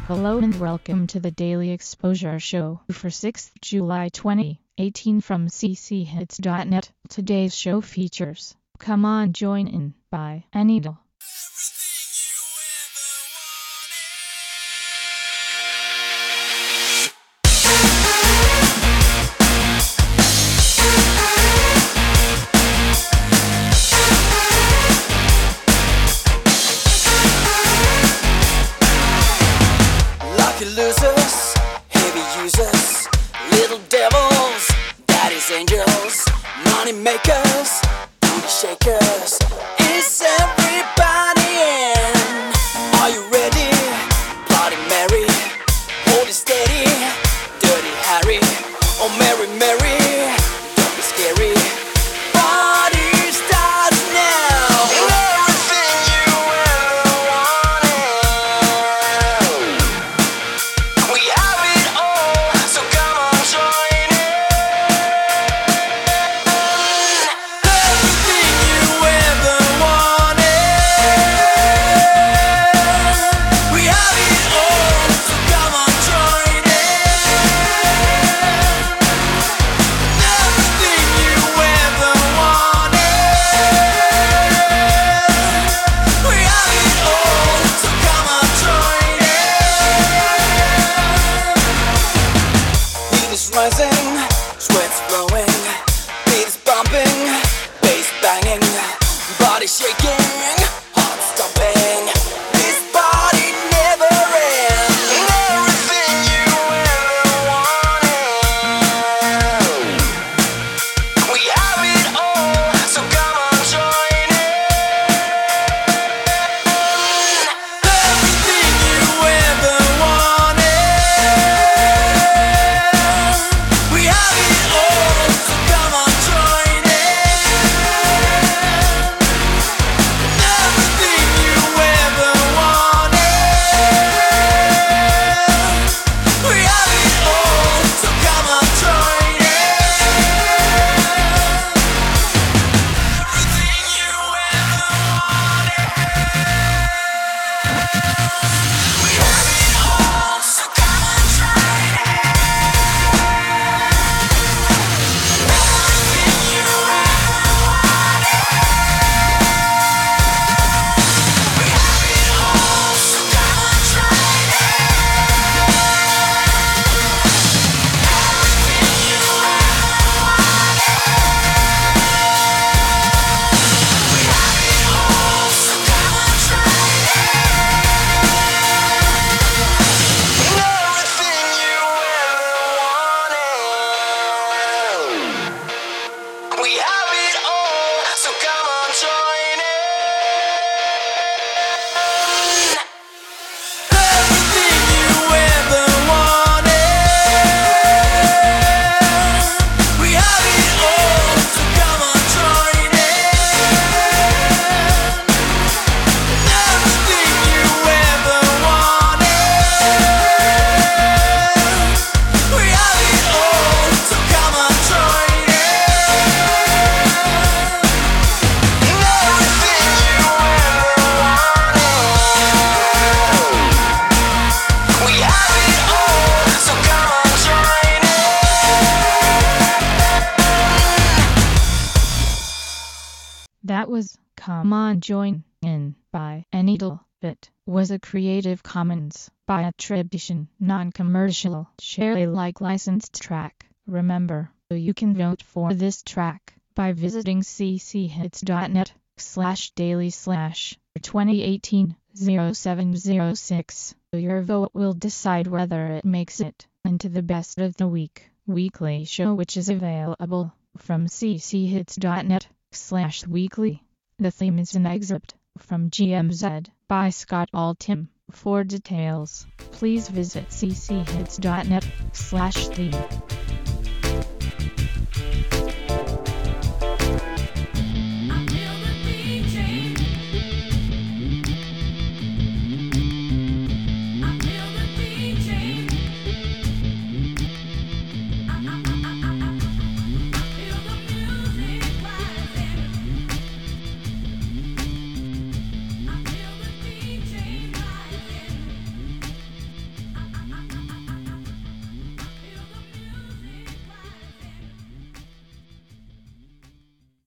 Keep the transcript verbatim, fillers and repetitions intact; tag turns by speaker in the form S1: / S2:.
S1: Hello and welcome to the Daily Exposure Show for sixth of July twenty eighteen from c c hits dot net. Today's show features Come On Join In by Anidal.
S2: Losers, heavy users, little devils, daddy's angels, money makers, booty shakers. Is everybody in? Are you ready? Bloody Mary, hold it steady. Dirty Harry, oh Mary Mary, don't be scary. Party starts now. Everything you ever wanted. We have it all, so come on, join in. Everything you ever wanted. We have it all, so come on, join in. Everything you ever wanted. We have it all, so come on, join in. Heat is rising, sweat's flowing, beat is bumping, bass banging, body shaking, heart stomping. This body never ends. Everything you ever wanted. We have it all, so come on, join in. Everything you ever wanted. We have it all, so come on, join in. Everything you ever wanted. We have it all, so come on, join in. Everything you ever wanted. We have it all, so come on, join in. Everything you ever wanted. We have it all, so come on, join in. Everything you ever wanted. We have it all, so come on, join in. Everything you ever wanted. We have it all, so come on, join in. Everything you ever wanted. We have it all, so come on, join in. Everything you ever wanted. We have it all, so come on, join in. Everything you ever wanted. We have it all, so come on, join in.
S1: That was Come On Join In by Anidal. It was a Creative Commons by attribution, non-commercial, share Alike licensed track. Remember, you can vote for this track by visiting c c hits dot net slash daily slash twenty eighteen oh seven oh six. Your vote will decide whether it makes it into the best of the week weekly show, which is available from c c hits dot net slash weekly. The theme is an excerpt from G M Z by Scott Altham. For details, please visit c c hits dot net slash theme.